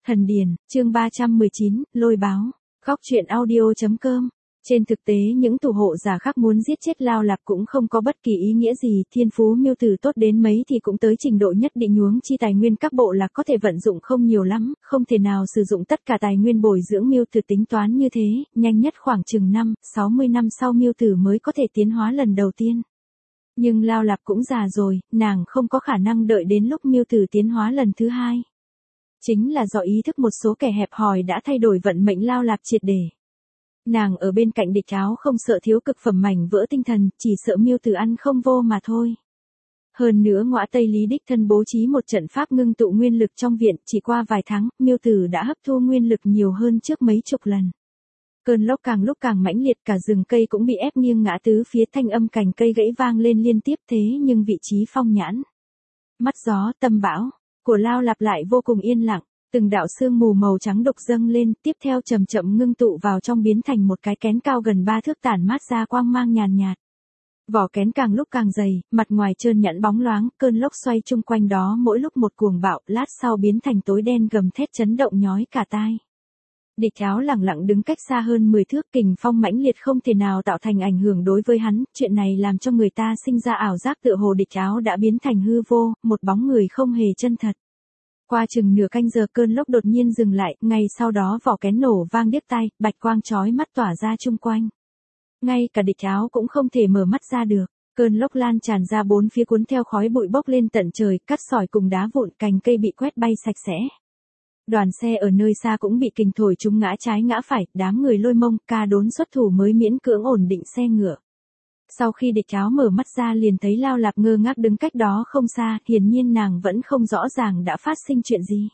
Thần Điền, chương 319, lôi báo. Góc truyện audio.com. Trên thực tế những thủ hộ giả khác muốn giết chết Lao Lạp cũng không có bất kỳ ý nghĩa gì, thiên phú miêu tử tốt đến mấy thì cũng tới trình độ nhất định nhuốm chi tài nguyên các bộ lạc có thể vận dụng không nhiều lắm, không thể nào sử dụng tất cả tài nguyên bồi dưỡng miêu tử tính toán như thế, nhanh nhất khoảng chừng 60 năm sau miêu tử mới có thể tiến hóa lần đầu tiên. Nhưng Lao Lạp cũng già rồi, nàng không có khả năng đợi đến lúc miêu tử tiến hóa lần thứ hai. Chính là do ý thức một số kẻ hẹp hòi đã thay đổi vận mệnh Lao Lạp triệt để. Nàng ở bên cạnh địch áo không sợ thiếu cực phẩm mảnh vỡ tinh thần, chỉ sợ miêu tử ăn không vô mà thôi. Hơn nữa ngõa Tây Lý đích thân bố trí một trận pháp ngưng tụ nguyên lực trong viện, chỉ qua vài tháng, miêu tử đã hấp thu nguyên lực nhiều hơn trước mấy chục lần. Cơn lốc càng lúc càng mãnh liệt, cả rừng cây cũng bị ép nghiêng ngã tứ phía, thanh âm cành cây gãy vang lên liên tiếp, thế nhưng vị trí phong nhãn, mắt gió, tâm bão của Lao Lạp lại vô cùng yên lặng. Từng đạo sương mù màu trắng đục dâng lên, tiếp theo chậm chậm ngưng tụ vào trong biến thành một cái kén cao gần 3 thước tản mát ra quang mang nhàn nhạt. Vỏ kén càng lúc càng dày, mặt ngoài trơn nhẵn bóng loáng, cơn lốc xoay chung quanh đó mỗi lúc một cuồng bạo, lát sau biến thành tối đen gầm thét chấn động nhói cả tai. Địch áo lẳng lặng đứng cách xa hơn 10 thước, kình phong mãnh liệt không thể nào tạo thành ảnh hưởng đối với hắn, chuyện này làm cho người ta sinh ra ảo giác tựa hồ địch áo đã biến thành hư vô, một bóng người không hề chân thật. Qua chừng nửa canh giờ cơn lốc đột nhiên dừng lại, ngay sau đó vỏ kén nổ vang điếc tai, bạch quang chói mắt tỏa ra chung quanh. Ngay cả địch áo cũng không thể mở mắt ra được, cơn lốc lan tràn ra bốn phía cuốn theo khói bụi bốc lên tận trời, cát sỏi cùng đá vụn, cành cây bị quét bay sạch sẽ. Đoàn xe ở nơi xa cũng bị kình thổi chúng ngã trái ngã phải, đám người lôi mông, ca đốn xuất thủ mới miễn cưỡng ổn định xe ngựa. Sau khi địch áo mở mắt ra liền thấy Lao Lạp ngơ ngác đứng cách đó không xa, hiển nhiên nàng vẫn không rõ ràng đã phát sinh chuyện gì.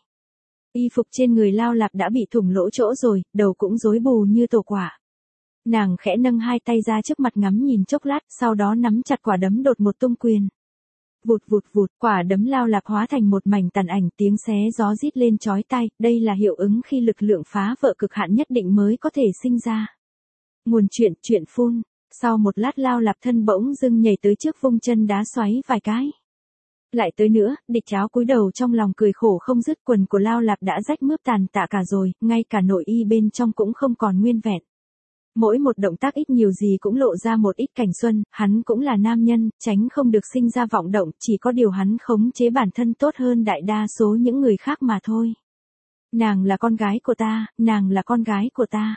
Y phục trên người Lao Lạp đã bị thủng lỗ chỗ rồi, đầu cũng rối bù như tổ quả. Nàng khẽ nâng hai tay ra trước mặt ngắm nhìn chốc lát, sau đó nắm chặt quả đấm đột một tung quyền. Vụt vụt vụt, quả đấm Lao Lạp hóa thành một mảnh tàn ảnh, tiếng xé gió rít lên chói tai, đây là hiệu ứng khi lực lượng phá vỡ cực hạn nhất định mới có thể sinh ra. Nguồn chuyện phun. Sau một lát Lao Lạp thân bỗng dưng nhảy tới trước vung chân đá xoáy vài cái. Lại tới nữa, địch áo cúi đầu trong lòng cười khổ không dứt, quần của Lao Lạp đã rách mướp tàn tạ cả rồi, ngay cả nội y bên trong cũng không còn nguyên vẹn. Mỗi một động tác ít nhiều gì cũng lộ ra một ít cảnh xuân, hắn cũng là nam nhân, tránh không được sinh ra vọng động, chỉ có điều hắn khống chế bản thân tốt hơn đại đa số những người khác mà thôi. Nàng là con gái của ta, nàng là con gái của ta.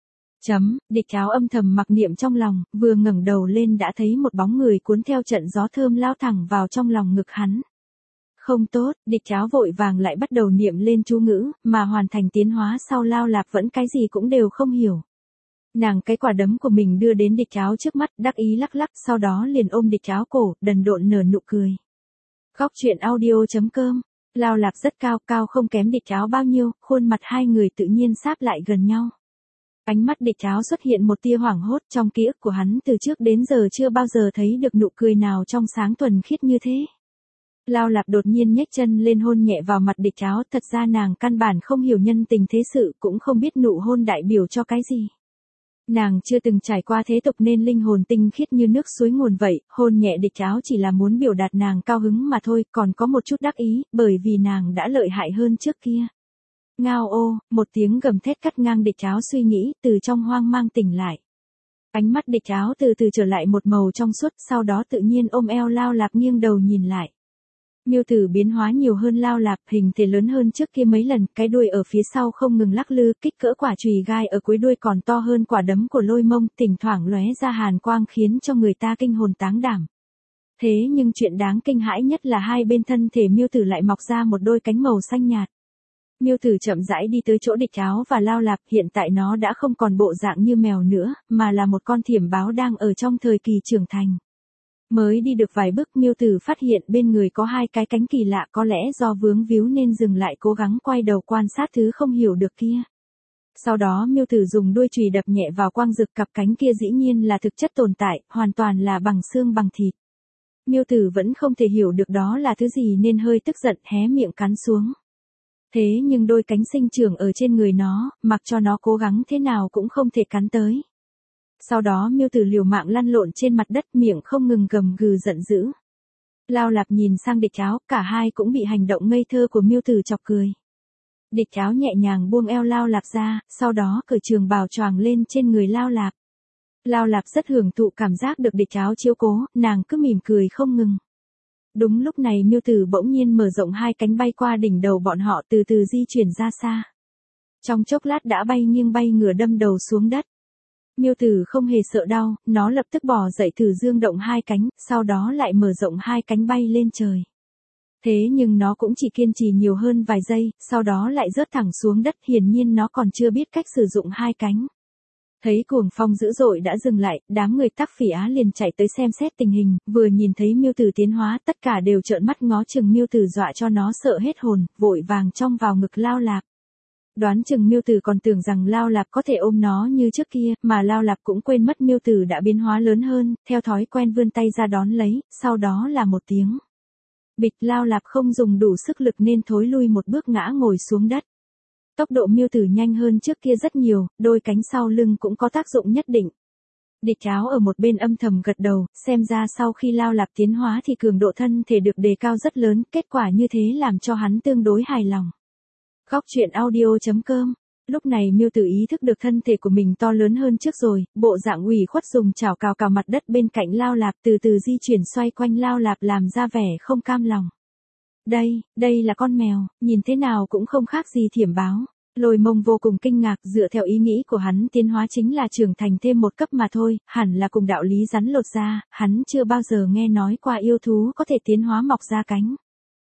Địch áo âm thầm mặc niệm trong lòng, vừa ngẩng đầu lên đã thấy một bóng người cuốn theo trận gió thơm lao thẳng vào trong lòng ngực hắn. Không tốt, địch áo vội vàng lại bắt đầu niệm lên chú ngữ, mà hoàn thành tiến hóa sau Lao Lạp vẫn cái gì cũng đều không hiểu. Nàng cái quả đấm của mình đưa đến địch áo trước mắt, đắc ý lắc lắc, sau đó liền ôm địch áo cổ, đần độn nở nụ cười. Góc truyện audio.com. Lao Lạp rất cao, cao không kém địch áo bao nhiêu, khuôn mặt hai người tự nhiên sáp lại gần nhau. Ánh mắt địch áo xuất hiện một tia hoảng hốt, trong ký ức của hắn từ trước đến giờ chưa bao giờ thấy được nụ cười nào trong sáng thuần khiết như thế. Lao Lạp đột nhiên nhếch chân lên hôn nhẹ vào mặt địch áo, thật ra nàng căn bản không hiểu nhân tình thế sự, cũng không biết nụ hôn đại biểu cho cái gì. Nàng chưa từng trải qua thế tục nên linh hồn tinh khiết như nước suối nguồn vậy, hôn nhẹ địch áo chỉ là muốn biểu đạt nàng cao hứng mà thôi, còn có một chút đắc ý, bởi vì nàng đã lợi hại hơn trước kia. Ngao ô, một tiếng gầm thét cắt ngang địch áo suy nghĩ, từ trong hoang mang tỉnh lại. Ánh mắt địch áo từ từ trở lại một màu trong suốt, sau đó tự nhiên ôm eo Lao Lạp nghiêng đầu nhìn lại. Miêu tử biến hóa nhiều hơn Lao Lạp, hình thể lớn hơn trước kia mấy lần, cái đuôi ở phía sau không ngừng lắc lư, kích cỡ quả chùy gai ở cuối đuôi còn to hơn quả đấm của lôi mông, thỉnh thoảng lóe ra hàn quang khiến cho người ta kinh hồn táng đảm. Thế nhưng chuyện đáng kinh hãi nhất là hai bên thân thể miêu tử lại mọc ra một đôi cánh màu xanh nhạt. Miêu tử chậm rãi đi tới chỗ địch áo và Lao Lạp, hiện tại nó đã không còn bộ dạng như mèo nữa, mà là một con thiểm báo đang ở trong thời kỳ trưởng thành. Mới đi được vài bước miêu tử phát hiện bên người có hai cái cánh kỳ lạ, có lẽ do vướng víu nên dừng lại cố gắng quay đầu quan sát thứ không hiểu được kia. Sau đó miêu tử dùng đuôi chùy đập nhẹ vào quang dực, cặp cánh kia dĩ nhiên là thực chất tồn tại, hoàn toàn là bằng xương bằng thịt. Miêu tử vẫn không thể hiểu được đó là thứ gì nên hơi tức giận hé miệng cắn xuống. Thế nhưng đôi cánh sinh trưởng ở trên người nó, mặc cho nó cố gắng thế nào cũng không thể cắn tới. Sau đó miêu tử liều mạng lăn lộn trên mặt đất, miệng không ngừng gầm gừ giận dữ. Lao Lạp nhìn sang địch áo, cả hai cũng bị hành động ngây thơ của miêu tử chọc cười. Địch Áo nhẹ nhàng buông eo Lao Lạp ra, sau đó cởi trường bào choàng lên trên người Lao Lạp. Lao Lạp rất hưởng thụ cảm giác được Địch Áo chiếu cố, nàng cứ mỉm cười không ngừng. Đúng lúc này Miêu Tử bỗng nhiên mở rộng hai cánh bay qua đỉnh đầu bọn họ từ từ di chuyển ra xa. Trong chốc lát đã bay nghiêng bay ngửa đâm đầu xuống đất. Miêu Tử không hề sợ đau, nó lập tức bò dậy thử dương động hai cánh, sau đó lại mở rộng hai cánh bay lên trời. Thế nhưng nó cũng chỉ kiên trì nhiều hơn vài giây, sau đó lại rớt thẳng xuống đất, hiển nhiên nó còn chưa biết cách sử dụng hai cánh. Thấy cuồng phong dữ dội đã dừng lại, đám người Tắc Phỉ Á liền chạy tới xem xét tình hình, vừa nhìn thấy Miêu Tử tiến hóa, tất cả đều trợn mắt ngó chừng Miêu Tử, dọa cho nó sợ hết hồn, vội vàng trong vào ngực Lao Lạp. Đoán chừng Miêu Tử còn tưởng rằng Lao Lạp có thể ôm nó như trước kia, mà Lao Lạp cũng quên mất Miêu Tử đã biến hóa lớn hơn, theo thói quen vươn tay ra đón lấy, sau đó là một tiếng. Bịch, Lao Lạp không dùng đủ sức lực nên thối lui một bước ngã ngồi xuống đất. Tốc độ Miêu Tử nhanh hơn trước kia rất nhiều, đôi cánh sau lưng cũng có tác dụng nhất định. Địch Áo ở một bên âm thầm gật đầu, xem ra sau khi Lao Lạp tiến hóa thì cường độ thân thể được đề cao rất lớn, kết quả như thế làm cho hắn tương đối hài lòng. Góc truyện audio.com. Lúc này Miêu Tử ý thức được thân thể của mình to lớn hơn trước rồi, bộ dạng ủy khuất dùng chảo cào cào mặt đất bên cạnh Lao Lạp, từ từ di chuyển xoay quanh Lao Lạp làm ra vẻ không cam lòng. Đây là con mèo, nhìn thế nào cũng không khác gì Thiểm Báo. Lôi Mông vô cùng kinh ngạc, dựa theo ý nghĩ của hắn tiến hóa chính là trưởng thành thêm một cấp mà thôi, hẳn là cùng đạo lý rắn lột da, hắn chưa bao giờ nghe nói qua yêu thú có thể tiến hóa mọc ra cánh.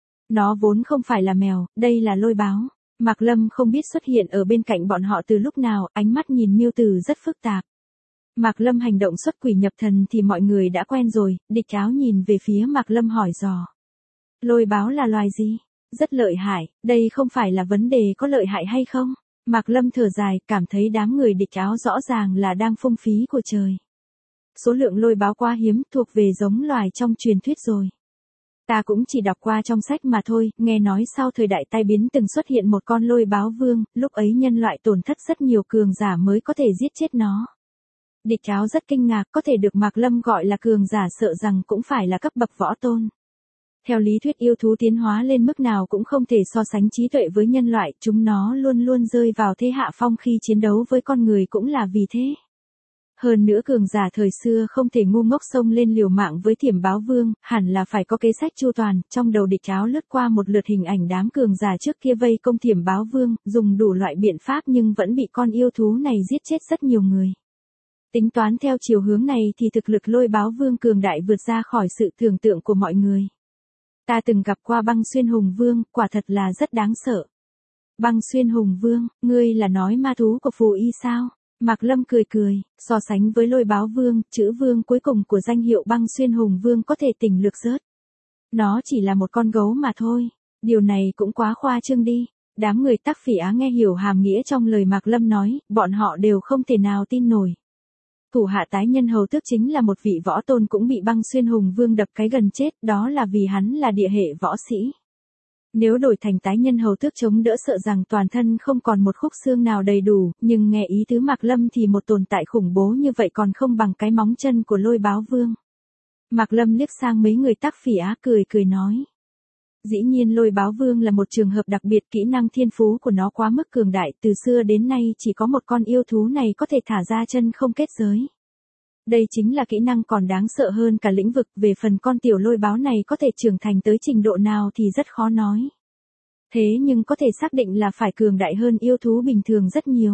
Nó vốn không phải là mèo, đây là Lôi Báo. Mạc Lâm không biết xuất hiện ở bên cạnh bọn họ từ lúc nào, ánh mắt nhìn Miêu Tử rất phức tạp. Mạc Lâm hành động xuất quỷ nhập thần thì mọi người đã quen rồi, Địch Áo nhìn về phía Mạc Lâm hỏi dò. Lôi Báo là loài gì? Rất lợi hại, đây không phải là vấn đề có lợi hại hay không? Mạc Lâm thở dài, cảm thấy đám người Địch Áo rõ ràng là đang phung phí của trời. Số lượng Lôi Báo quá hiếm, thuộc về giống loài trong truyền thuyết rồi. Ta cũng chỉ đọc qua trong sách mà thôi, nghe nói sau thời đại tai biến từng xuất hiện một con Lôi Báo vương, lúc ấy nhân loại tổn thất rất nhiều cường giả mới có thể giết chết nó. Địch Áo rất kinh ngạc, có thể được Mạc Lâm gọi là cường giả sợ rằng cũng phải là cấp bậc võ tôn. Theo lý thuyết yêu thú tiến hóa lên mức nào cũng không thể so sánh trí tuệ với nhân loại, chúng nó luôn luôn rơi vào thế hạ phong khi chiến đấu với con người cũng là vì thế. Hơn nữa cường giả thời xưa không thể ngu ngốc xông lên liều mạng với Thiểm Báo vương, hẳn là phải có kế sách chu toàn, trong đầu Địch Áo lướt qua một lượt hình ảnh đám cường giả trước kia vây công Thiểm Báo vương, dùng đủ loại biện pháp nhưng vẫn bị con yêu thú này giết chết rất nhiều người. Tính toán theo chiều hướng này thì thực lực Lôi Báo vương cường đại vượt ra khỏi sự tưởng tượng của mọi người. Ta từng gặp qua Băng Xuyên Hùng Vương, quả thật là rất đáng sợ. Băng Xuyên Hùng Vương, ngươi là nói ma thú của Phù Y sao? Mạc Lâm cười cười, so sánh với Lôi Báo vương, chữ vương cuối cùng của danh hiệu Băng Xuyên Hùng Vương có thể tỉnh lược rớt. Nó chỉ là một con gấu mà thôi, điều này cũng quá khoa trương đi. Đám người Tắc Phỉ Á nghe hiểu hàm nghĩa trong lời Mạc Lâm nói, bọn họ đều không thể nào tin nổi. Thủ hạ tái nhân hầu tước chính là một vị võ tôn cũng bị Băng Xuyên Hùng Vương đập cái gần chết, đó là vì hắn là địa hệ võ sĩ. Nếu đổi thành tái nhân hầu tước chống đỡ sợ rằng toàn thân không còn một khúc xương nào đầy đủ, nhưng nghe ý tứ Mạc Lâm thì một tồn tại khủng bố như vậy còn không bằng cái móng chân của Lôi Báo vương. Mạc Lâm liếc sang mấy người Tắc Phỉ Á cười nói. Dĩ nhiên Lôi Báo vương là một trường hợp đặc biệt, kỹ năng thiên phú của nó quá mức cường đại, từ xưa đến nay chỉ có một con yêu thú này có thể thả ra chân không kết giới. Đây chính là kỹ năng còn đáng sợ hơn cả lĩnh vực, về phần con tiểu Lôi Báo này có thể trưởng thành tới trình độ nào thì rất khó nói. Thế nhưng có thể xác định là phải cường đại hơn yêu thú bình thường rất nhiều.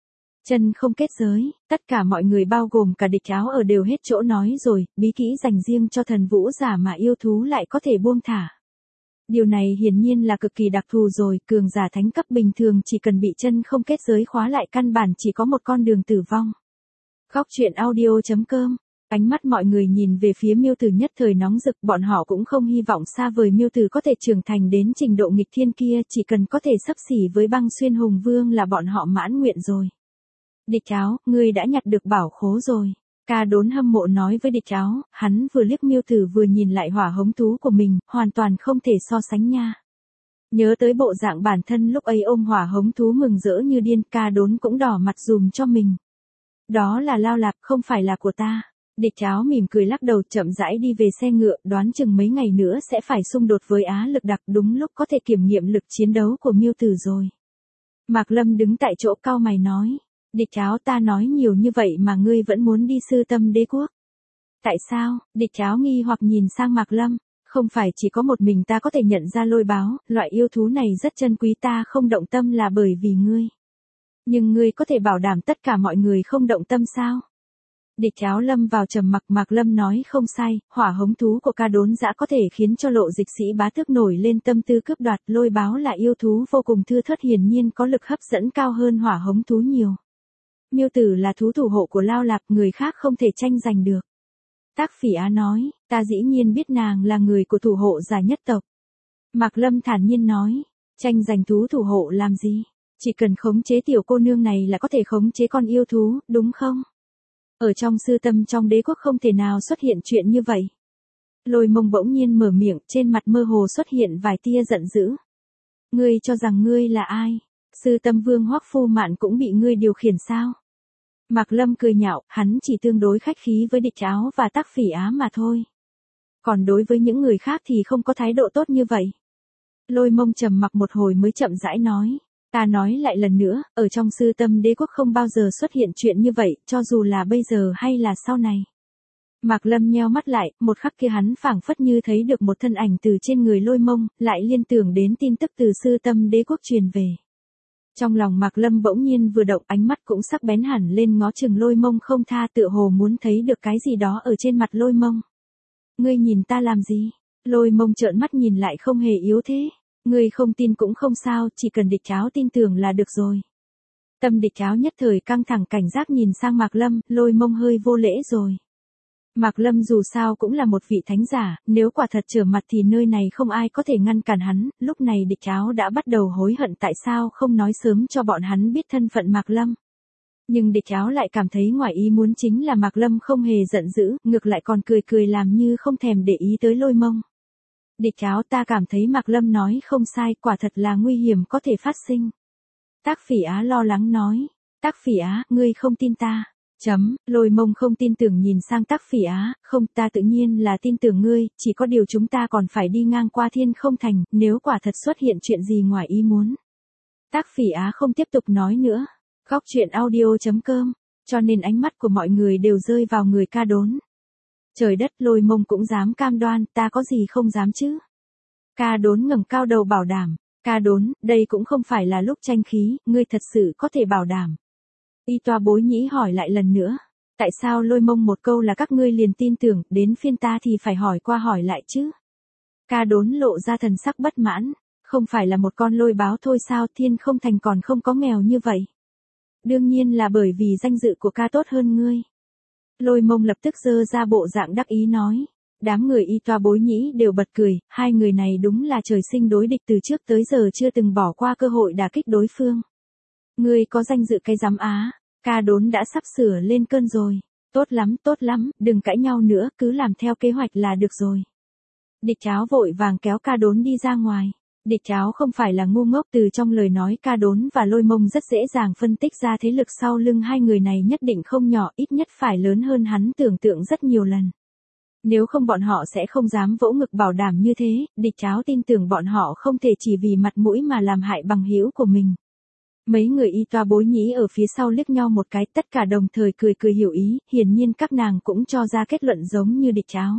Chân không kết giới, tất cả mọi người bao gồm cả Địch Áo ở đều hết chỗ nói rồi, bí kỹ dành riêng cho thần vũ giả mà yêu thú lại có thể buông thả. Điều này hiển nhiên là cực kỳ đặc thù rồi, cường giả thánh cấp bình thường chỉ cần bị chân không kết giới khóa lại căn bản chỉ có một con đường tử vong. Góc truyện audio.com. Ánh mắt mọi người nhìn về phía Miêu Tử nhất thời nóng rực, bọn họ cũng không hy vọng xa vời Miêu Tử có thể trưởng thành đến trình độ nghịch thiên kia, chỉ cần có thể xấp xỉ với Băng Xuyên Hùng Vương là bọn họ mãn nguyện rồi. Địch Áo, ngươi đã nhặt được bảo khố rồi. Ca Đốn hâm mộ nói với Địch Áo, hắn vừa liếc Miêu Tử vừa nhìn lại hỏa hống thú của mình, hoàn toàn không thể so sánh nha. Nhớ tới bộ dạng bản thân lúc ấy ôm hỏa hống thú mừng rỡ như điên, Ca Đốn cũng đỏ mặt dùm cho mình. Đó là Lao Lạp, không phải là của ta. Địch Áo mỉm cười lắc đầu, chậm rãi đi về xe ngựa, đoán chừng mấy ngày nữa sẽ phải xung đột với Á Lực Đặc, đúng lúc có thể kiểm nghiệm lực chiến đấu của Miêu Tử rồi. Mạc Lâm đứng tại chỗ cau mày nói. Địch Cháo, ta nói nhiều như vậy mà ngươi vẫn muốn đi Sư Tâm Đế Quốc. Tại sao? Địch Cháo nghi hoặc nhìn sang Mạc Lâm. Không phải chỉ có một mình ta có thể nhận ra lôi báo, loại yêu thú này rất chân quý, ta không động tâm là bởi vì ngươi. Nhưng ngươi có thể bảo đảm tất cả mọi người không động tâm sao? Địch Cháo lâm vào trầm mặc. Mạc Lâm nói không sai, hỏa hống thú của Ca Đốn Dã có thể khiến cho Lộ Dịch Sĩ bá tước nổi lên tâm tư cướp đoạt. Lôi báo là yêu thú vô cùng thưa thớt, hiển nhiên có lực hấp dẫn cao hơn hỏa hống thú nhiều. Miêu Tử là thú thủ hộ của Lao Lạc, người khác không thể tranh giành được. Tác Phỉ Á nói, ta dĩ nhiên biết nàng là người của thủ hộ giả nhất tộc. Mạc Lâm thản nhiên nói, tranh giành thú thủ hộ làm gì? Chỉ cần khống chế tiểu cô nương này là có thể khống chế con yêu thú, đúng không? Ở trong Sư Tâm trong Đế Quốc không thể nào xuất hiện chuyện như vậy. Lôi Mông bỗng nhiên mở miệng, trên mặt mơ hồ xuất hiện vài tia giận dữ. Ngươi cho rằng ngươi là ai? Sư Tâm Vương Hoắc Phu Mạn cũng bị ngươi điều khiển sao? Mạc Lâm cười nhạo, hắn chỉ tương đối khách khí với Địch Cháo và Tác Phỉ Á mà thôi. Còn đối với những người khác thì không có thái độ tốt như vậy. Lôi Mông trầm mặc một hồi mới chậm rãi nói. Ta nói lại lần nữa, ở trong Sư Tâm Đế Quốc không bao giờ xuất hiện chuyện như vậy, cho dù là bây giờ hay là sau này. Mạc Lâm nheo mắt lại, một khắc kia hắn phảng phất như thấy được một thân ảnh từ trên người Lôi Mông, lại liên tưởng đến tin tức từ Sư Tâm Đế Quốc truyền về. Trong lòng Mạc Lâm bỗng nhiên vừa động, ánh mắt cũng sắc bén hẳn lên, ngó chừng Lôi Mông không tha, tựa hồ muốn thấy được cái gì đó ở trên mặt Lôi Mông. Ngươi nhìn ta làm gì? Lôi Mông trợn mắt nhìn lại, không hề yếu thế. Ngươi không tin cũng không sao, chỉ cần Địch Cháo tin tưởng là được rồi. Tâm Địch Cháo nhất thời căng thẳng, cảnh giác nhìn sang Mạc Lâm, Lôi Mông hơi vô lễ rồi. Mạc Lâm dù sao cũng là một vị thánh giả, nếu quả thật trở mặt thì nơi này không ai có thể ngăn cản hắn. Lúc này Địch Cháo đã bắt đầu hối hận tại sao không nói sớm cho bọn hắn biết thân phận Mạc Lâm. Nhưng Địch Cháo lại cảm thấy ngoài ý muốn chính là Mạc Lâm không hề giận dữ, ngược lại còn cười cười làm như không thèm để ý tới Lôi Mông. Địch Cháo, ta cảm thấy Mạc Lâm nói không sai, quả thật là nguy hiểm có thể phát sinh. Tác Phỉ Á lo lắng nói. Tác Phỉ Á, ngươi không tin ta. Lôi Mông không tin tưởng nhìn sang Tác Phỉ Á, không, ta tự nhiên là tin tưởng ngươi, chỉ có điều chúng ta còn phải đi ngang qua Thiên Không Thành, nếu quả thật xuất hiện chuyện gì ngoài ý muốn. Tác Phỉ Á không tiếp tục nói nữa. Góc truyện audio.com, cho nên ánh mắt của mọi người đều rơi vào người Ca Đốn. Trời đất, Lôi Mông cũng dám cam đoan, ta có gì không dám chứ? Ca Đốn ngẩng cao đầu bảo đảm. Ca Đốn, đây cũng không phải là lúc tranh khí, ngươi thật sự có thể bảo đảm. Y Toa Bối Nhĩ hỏi lại lần nữa. Tại sao Lôi Mông một câu là các ngươi liền tin tưởng, đến phiên ta thì phải hỏi qua hỏi lại chứ? Ca Đốn lộ ra thần sắc bất mãn. Không phải là một con lôi báo thôi sao, Thiên Không Thành còn không có nghèo như vậy. Đương nhiên là bởi vì danh dự của ca tốt hơn ngươi. Lôi Mông lập tức giơ ra bộ dạng đắc ý nói. Đám người Y Toa Bối Nhĩ đều bật cười, hai người này đúng là trời sinh đối địch, từ trước tới giờ chưa từng bỏ qua cơ hội đả kích đối phương. Ngươi có danh dự cái dám á? Ca Đốn đã sắp sửa lên cơn rồi. Tốt lắm, đừng cãi nhau nữa, cứ làm theo kế hoạch là được rồi. Địch Cháo vội vàng kéo Ca Đốn đi ra ngoài. Địch Cháo không phải là ngu ngốc, từ trong lời nói Ca Đốn và Lôi Mông rất dễ dàng phân tích ra thế lực sau lưng hai người này nhất định không nhỏ, ít nhất phải lớn hơn hắn tưởng tượng rất nhiều lần. Nếu không bọn họ sẽ không dám vỗ ngực bảo đảm như thế. Địch Cháo tin tưởng bọn họ không thể chỉ vì mặt mũi mà làm hại bằng hữu của mình. Mấy người Y Toa Bối Nhĩ ở phía sau liếc nhau một cái, tất cả đồng thời cười hiểu ý, hiển nhiên các nàng cũng cho ra kết luận giống như Địch Cháo.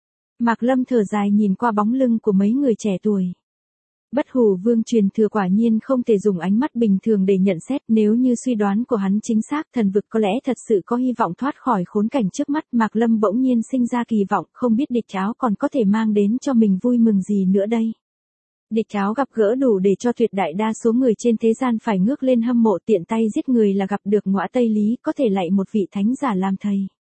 Mạc Lâm thở dài nhìn qua bóng lưng của mấy người trẻ tuổi. Bất Hủ Vương truyền thừa quả nhiên không thể dùng ánh mắt bình thường để nhận xét, nếu như suy đoán của hắn chính xác, thần vực có lẽ thật sự có hy vọng thoát khỏi khốn cảnh trước mắt. Mạc Lâm bỗng nhiên sinh ra kỳ vọng, không biết Địch Cháo còn có thể mang đến cho mình vui mừng gì nữa đây. Địch Cháo gặp gỡ đủ để cho tuyệt đại đa số người trên thế gian phải ngước lên hâm mộ, tiện tay giết người là gặp được ngõa Tây Lý, có thể lạy một vị thánh giả làm thầy.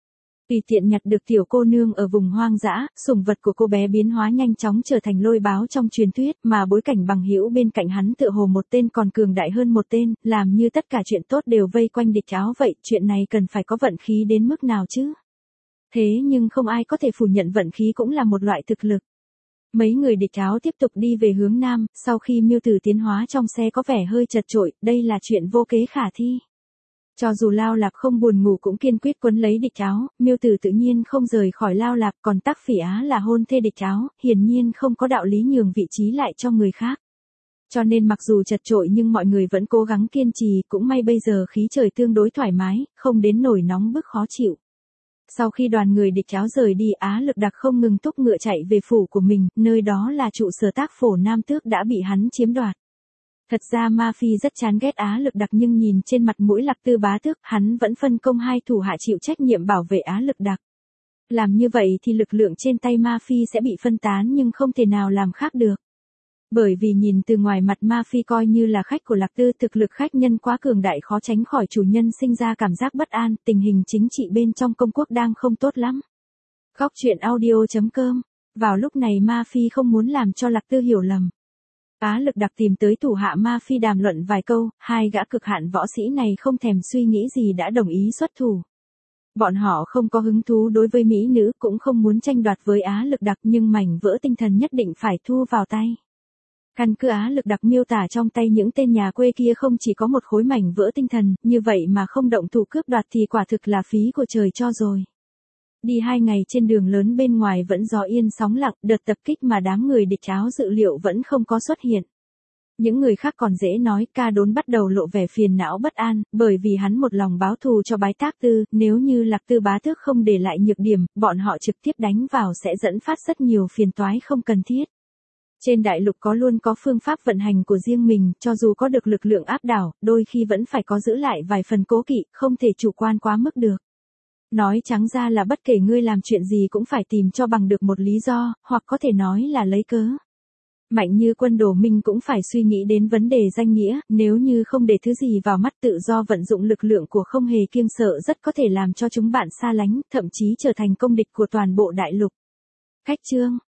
Tùy tiện nhặt được tiểu cô nương ở vùng hoang dã, sủng vật của cô bé biến hóa nhanh chóng trở thành lôi báo trong truyền thuyết, mà bối cảnh bằng hữu bên cạnh hắn tựa hồ một tên còn cường đại hơn một tên, làm như tất cả chuyện tốt đều vây quanh Địch Cháo vậy, chuyện này cần phải có vận khí đến mức nào chứ? Thế nhưng không ai có thể phủ nhận vận khí cũng là một loại thực lực. Mấy người Địch Cháo tiếp tục đi về hướng nam, sau khi Miêu Tử tiến hóa trong xe có vẻ hơi chật chội, đây là chuyện vô kế khả thi. Cho dù Lao Lạp không buồn ngủ cũng kiên quyết quấn lấy Địch Cháo, Miêu Tử tự nhiên không rời khỏi Lao Lạp, còn Tác Phỉ Á là hôn thê Địch Cháo, hiển nhiên không có đạo lý nhường vị trí lại cho người khác. Cho nên mặc dù chật chội nhưng mọi người vẫn cố gắng kiên trì, cũng may bây giờ khí trời tương đối thoải mái, không đến nổi nóng bức khó chịu. Sau khi đoàn người địch Áo rời đi, Á Lực Đặc không ngừng thúc ngựa chạy về phủ của mình, nơi đó là trụ sở tác phổ Nam Tước đã bị hắn chiếm đoạt. Thật ra Ma Phi rất chán ghét Á Lực Đặc nhưng nhìn trên mặt mũi Lạc Tư bá tước, hắn vẫn phân công hai thủ hạ chịu trách nhiệm bảo vệ Á Lực Đặc. Làm như vậy thì lực lượng trên tay Ma Phi sẽ bị phân tán nhưng không thể nào làm khác được. Bởi vì nhìn từ ngoài mặt Ma Phi coi như là khách của Lạc Tư, thực lực khách nhân quá cường đại khó tránh khỏi chủ nhân sinh ra cảm giác bất an, tình hình chính trị bên trong công quốc đang không tốt lắm. Góc truyện audio.com. Vào lúc này Ma Phi không muốn làm cho Lạc Tư hiểu lầm. Á Lực Đặc tìm tới thủ hạ Ma Phi đàm luận vài câu, hai gã cực hạn võ sĩ này không thèm suy nghĩ gì đã đồng ý xuất thủ. Bọn họ không có hứng thú đối với mỹ nữ, cũng không muốn tranh đoạt với Á Lực Đặc nhưng mảnh vỡ tinh thần nhất định phải thu vào tay. Căn cứ Á Lực Đặc miêu tả trong tay những tên nhà quê kia không chỉ có một khối mảnh vỡ tinh thần, như vậy mà không động thủ cướp đoạt thì quả thực là phí của trời cho rồi. Đi 2 ngày trên đường lớn bên ngoài vẫn gió yên sóng lặng, đợt tập kích mà đám người địch Áo dự liệu vẫn không có xuất hiện. Những người khác còn dễ nói, Ca Đốn bắt đầu lộ vẻ phiền não bất an, bởi vì hắn một lòng báo thù cho Bái Tác Tư, nếu như Lạc Tư bá tước không để lại nhược điểm, bọn họ trực tiếp đánh vào sẽ dẫn phát rất nhiều phiền toái không cần thiết. Trên đại lục luôn có phương pháp vận hành của riêng mình, cho dù có được lực lượng áp đảo, đôi khi vẫn phải có giữ lại vài phần cố kỵ, không thể chủ quan quá mức được. Nói trắng ra là bất kể ngươi làm chuyện gì cũng phải tìm cho bằng được một lý do, hoặc có thể nói là lấy cớ. Mạnh như Quân Đổ Minh cũng phải suy nghĩ đến vấn đề danh nghĩa, nếu như không để thứ gì vào mắt, tự do vận dụng lực lượng của không hề kiêng sợ rất có thể làm cho chúng bạn xa lánh, thậm chí trở thành công địch của toàn bộ đại lục. Khách chương.